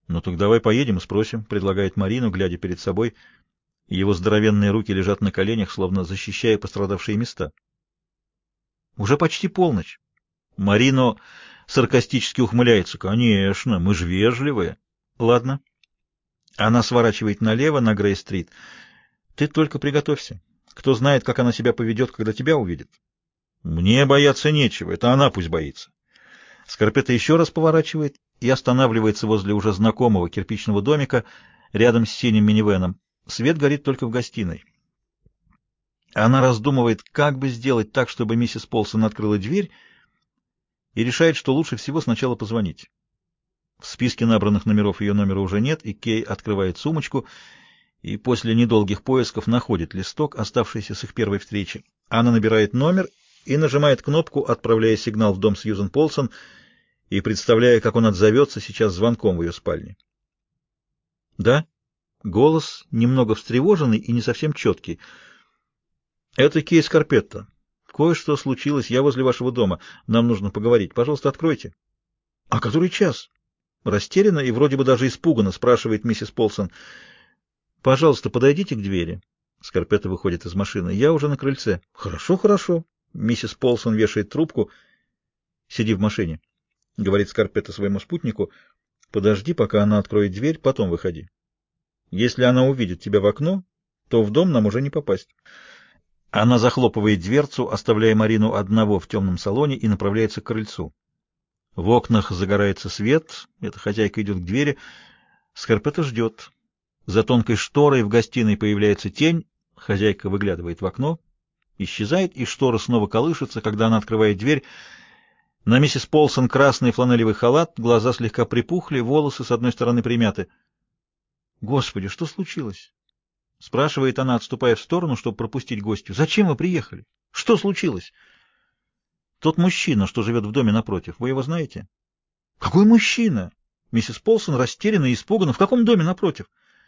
«Ну так давай поедем и спросим», — предлагает Марину, глядя перед собой. Его здоровенные руки лежат на коленях, словно защищая пострадавшие места. Уже почти полночь. Марино саркастически ухмыляется. «Конечно, мы же вежливые». «Ладно». Она сворачивает налево на Грей-стрит. «Ты только приготовься. Кто знает, как она себя поведет, когда тебя увидит». «Мне бояться нечего, это она пусть боится». Скорпетта еще раз поворачивает и останавливается возле уже знакомого кирпичного домика рядом с синим минивэном. Свет горит только в гостиной. Она раздумывает, как бы сделать так, чтобы миссис Полсон открыла дверь, и решает, что лучше всего сначала позвонить. В списке набранных номеров ее номера уже нет, и Кей открывает сумочку и после недолгих поисков находит листок, оставшийся с их первой встречи. Она набирает номер и нажимает кнопку, отправляя сигнал в дом Сьюзен Полсон и представляя, как он отзовется сейчас звонком в ее спальне. «Да?» Голос немного встревоженный и не совсем четкий. «Это Кей Скорпетта. Кое-что случилось. Я возле вашего дома. Нам нужно поговорить. Пожалуйста, откройте». «А который час?» Растерянно и вроде бы даже испуганно спрашивает миссис Полсон. «Пожалуйста, подойдите к двери». Скорпетта выходит из машины. «Я уже на крыльце». «Хорошо, хорошо». Миссис Полсон вешает трубку. «Сиди в машине», — говорит Скорпетта своему спутнику. «Подожди, пока она откроет дверь, потом выходи. Если она увидит тебя в окно, то в дом нам уже не попасть». Она захлопывает дверцу, оставляя Марину одного в темном салоне, и направляется к крыльцу. В окнах загорается свет, эта хозяйка идет к двери. Скорпетта ждет. За тонкой шторой в гостиной появляется тень, хозяйка выглядывает в окно, исчезает, и штора снова колышется, когда она открывает дверь. На миссис Полсон красный фланелевый халат, глаза слегка припухли, волосы с одной стороны примяты. «Господи, что случилось?» — спрашивает она, отступая в сторону, чтобы пропустить гостью. «Зачем вы приехали? Что случилось?» «Тот мужчина, что живет в доме напротив, вы его знаете?» «Какой мужчина?» Миссис Полсон растеряна и испугана. «В каком доме напротив?»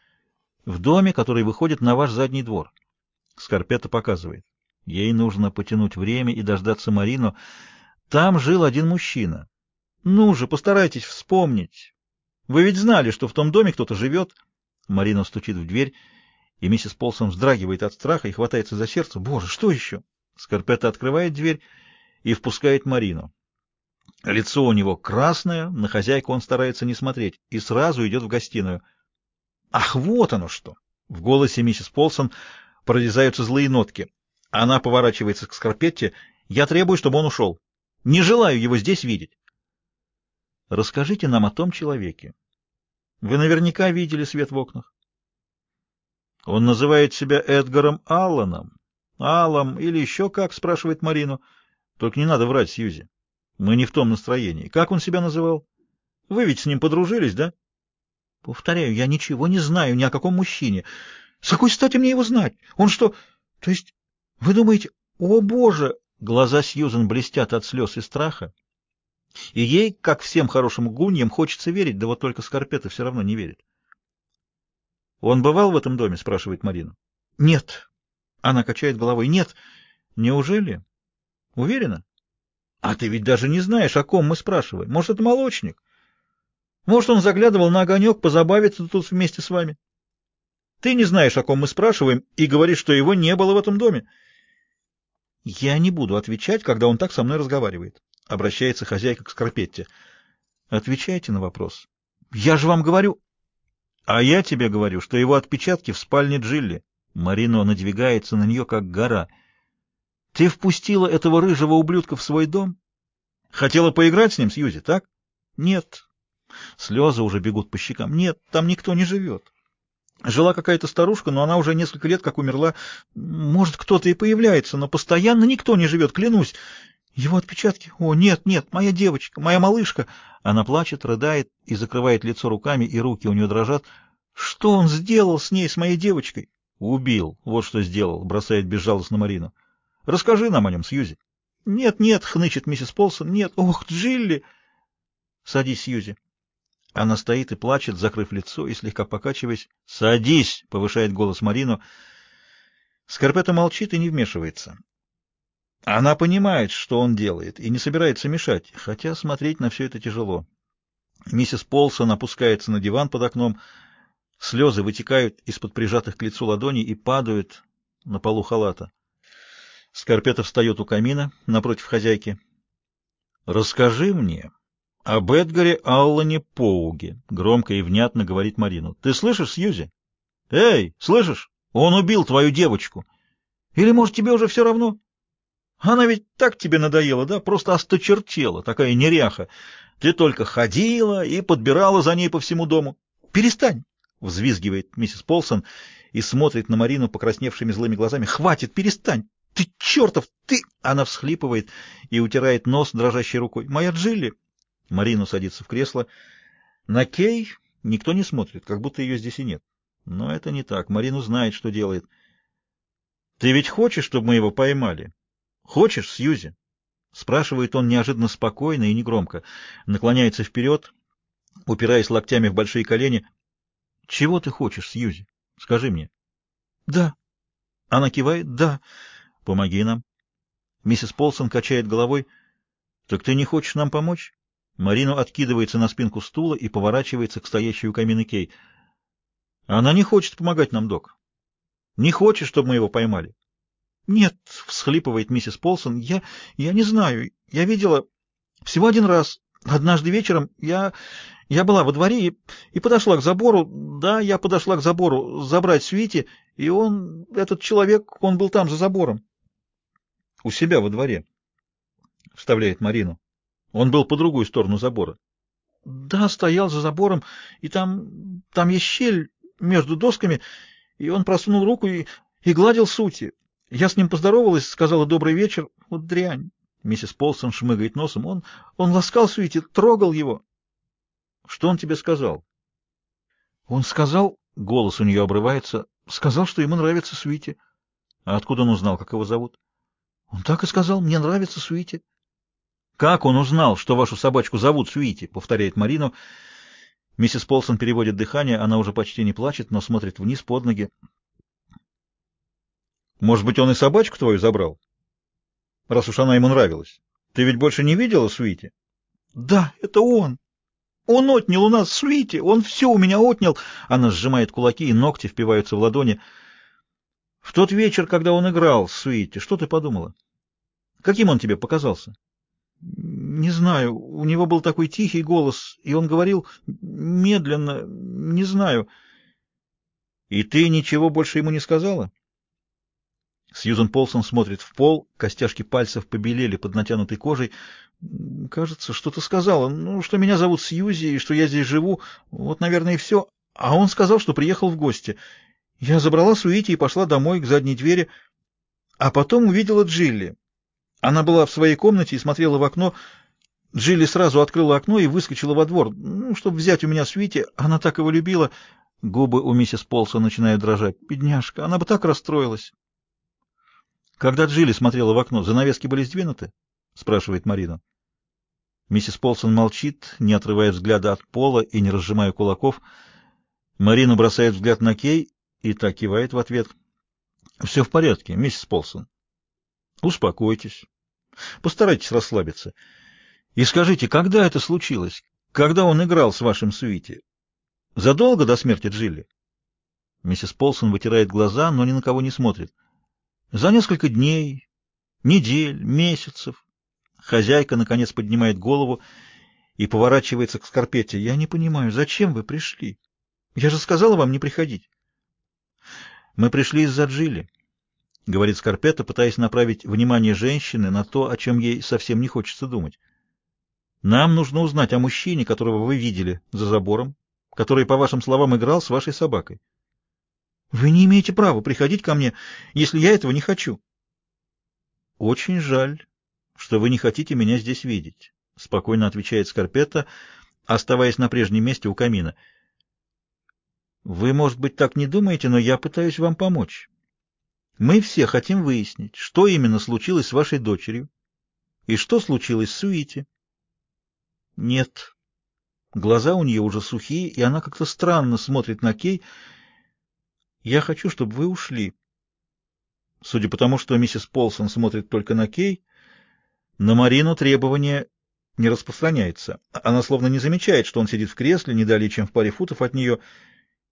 «В доме, который выходит на ваш задний двор». Скорпетта показывает. Ей нужно потянуть время и дождаться Марину. Там жил один мужчина. «Ну же, постарайтесь вспомнить. Вы ведь знали, что в том доме кто-то живет?» Марина стучит в дверь, и миссис Полсон вздрагивает от страха и хватается за сердце. «Боже, что еще?» Скорпетта открывает дверь и впускает Марину. Лицо у него красное, на хозяйку он старается не смотреть, и сразу идет в гостиную. «Ах, вот оно что!» В голосе миссис Полсон прорезаются злые нотки. Она поворачивается к Скорпетте. «Я требую, чтобы он ушел. Не желаю его здесь видеть». «Расскажите нам о том человеке. Вы наверняка видели свет в окнах». «Он называет себя Эдгаром Алланом. Аллом или еще как?» — спрашивает Марину. «Только не надо врать, Сьюзи. Мы не в том настроении. Как он себя называл? Вы ведь с ним подружились, да?» «Повторяю, я ничего не знаю ни о каком мужчине. С какой стати мне его знать? Он что... То есть, вы думаете... О, Боже!» Глаза Сьюзен блестят от слез и страха. И ей, как всем хорошим гуньям, хочется верить, да вот только Скорпетта все равно не верит. «Он бывал в этом доме?» — спрашивает Марина. «Нет». Она качает головой. «Нет». «Неужели? Уверена?» «А ты ведь даже не знаешь, о ком мы спрашиваем. Может, это молочник? Может, он заглядывал на огонек позабавиться тут вместе с вами? Ты не знаешь, о ком мы спрашиваем, и говоришь, что его не было в этом доме». «Я не буду отвечать, когда он так со мной разговаривает», — обращается хозяйка к Скорпетте. «Отвечайте на вопрос». «Я же вам говорю...» «А я тебе говорю, что его отпечатки в спальне Джилли». Марино надвигается на нее, как гора. «Ты впустила этого рыжего ублюдка в свой дом? Хотела поиграть с ним, Сьюзи, так?» «Нет». Слезы уже бегут по щекам. «Нет, там никто не живет. Жила какая-то старушка, но она уже несколько лет как умерла. Может, кто-то и появляется, но постоянно никто не живет, клянусь. Его отпечатки... О, нет, нет, моя девочка, моя малышка!» Она плачет, рыдает и закрывает лицо руками, и руки у нее дрожат. «Что он сделал с ней, с моей девочкой?» «Убил, вот что сделал», — бросает безжалостно Марину. «Расскажи нам о нем, Сьюзи». «Нет, нет», — хнычет миссис Полсон, — «нет, ох, Джилли!» «Садись, Сьюзи». Она стоит и плачет, закрыв лицо и слегка покачиваясь. «Садись!» — повышает голос Марину. Скорпетта молчит и не вмешивается. Она понимает, что он делает, и не собирается мешать, хотя смотреть на все это тяжело. Миссис Полсон опускается на диван под окном, слезы вытекают из-под прижатых к лицу ладоней и падают на полу халата. Скарпетта встает у камина напротив хозяйки. «Расскажи мне об Эдгаре Аллане Поуге», — громко и внятно говорит Марину. «Ты слышишь, Сьюзи? Эй, слышишь? Он убил твою девочку. Или, может, тебе уже все равно? Она ведь так тебе надоела, да? Просто осточертела, такая неряха. Ты только ходила и подбирала за ней по всему дому. Перестань!» — взвизгивает миссис Полсон и смотрит на Марину покрасневшими злыми глазами. «Хватит, перестань! Ты чертов, ты!» Она всхлипывает и утирает нос дрожащей рукой. «Моя Джилли!» Марина садится в кресло. На Кей никто не смотрит, как будто ее здесь и нет. Но это не так. Марина знает, что делает. «Ты ведь хочешь, чтобы мы его поймали? Хочешь, Сьюзи?» Спрашивает он неожиданно спокойно и негромко. Наклоняется вперед, упираясь локтями в большие колени. «Чего ты хочешь, Сьюзи? Скажи мне». «Да». Она кивает. «Да». «Помоги нам». Миссис Полсон качает головой. «Так ты не хочешь нам помочь?» Марина откидывается на спинку стула и поворачивается к стоящей у камина Кей. «Она не хочет помогать нам, док. Не хочет, чтобы мы его поймали». «Нет», — всхлипывает миссис Полсон, — «я не знаю. Я видела всего один раз. Однажды вечером я была во дворе и подошла к забору. Да, я подошла к забору забрать Свити, и этот человек, он был там за забором». «У себя во дворе», — вставляет Марину. «Он был по другую сторону забора». «Да, стоял за забором, и там есть щель между досками, и он просунул руку и гладил Сути. Я с ним поздоровалась, сказала добрый вечер. Вот дрянь». Миссис Полсон шмыгает носом. Он ласкал Свити, трогал его. «Что он тебе сказал?» «Он сказал...» — голос у нее обрывается. «Сказал, что ему нравится Свити». «А откуда он узнал, как его зовут?» «Он так и сказал, мне нравится Свити». «Как он узнал, что вашу собачку зовут Свити?» — повторяет Марину. Миссис Полсон переводит дыхание, она уже почти не плачет, но смотрит вниз под ноги. «Может быть, он и собачку твою забрал, раз уж она ему нравилась? Ты ведь больше не видела Свити?» «Да, это он. Он отнял у нас Свити, он все у меня отнял». Она сжимает кулаки, и ногти впиваются в ладони. «В тот вечер, когда он играл с Свити, что ты подумала? Каким он тебе показался?» «Не знаю, у него был такой тихий голос, и он говорил медленно, не знаю». «И ты ничего больше ему не сказала?» Сьюзен Полсон смотрит в пол, костяшки пальцев побелели под натянутой кожей. «Кажется, что-то сказала. Ну, что меня зовут Сьюзи, и что я здесь живу. Вот, наверное, и все. А он сказал, что приехал в гости. Я забрала Суити и пошла домой, к задней двери. А потом увидела Джилли. Она была в своей комнате и смотрела в окно. Джилли сразу открыла окно и выскочила во двор, ну, чтобы взять у меня Суити. Она так его любила». Губы у миссис Полсон начинают дрожать. «Бедняжка, она бы так расстроилась». «Когда Джилли смотрела в окно, занавески были сдвинуты?» — спрашивает Марина. Миссис Полсон молчит, не отрывая взгляда от пола и не разжимая кулаков. Марина бросает взгляд на Кей и так кивает в ответ. «Все в порядке, миссис Полсон. Успокойтесь. Постарайтесь расслабиться. И скажите, когда это случилось? Когда он играл с вашим Суити? Задолго до смерти Джилли?» Миссис Полсон вытирает глаза, но ни на кого не смотрит. «За несколько дней, недель, месяцев». Хозяйка, наконец, поднимает голову и поворачивается к Скарпетте. «Я не понимаю, зачем вы пришли? Я же сказала вам не приходить». «Мы пришли из-за Джилли», — говорит Скарпетта, пытаясь направить внимание женщины на то, о чем ей совсем не хочется думать. «Нам нужно узнать о мужчине, которого вы видели за забором, который, по вашим словам, играл с вашей собакой». «Вы не имеете права приходить ко мне, если я этого не хочу». «Очень жаль, что вы не хотите меня здесь видеть», — спокойно отвечает Скарпетта, оставаясь на прежнем месте у камина. «Вы, может быть, так не думаете, но я пытаюсь вам помочь. Мы все хотим выяснить, что именно случилось с вашей дочерью и что случилось с Суити». «Нет». Глаза у нее уже сухие, и она как-то странно смотрит на Кей. «Я хочу, чтобы вы ушли». Судя по тому, что миссис Полсон смотрит только на Кей, на Марину требование не распространяется. Она словно не замечает, что он сидит в кресле не далее, чем в паре футов от нее,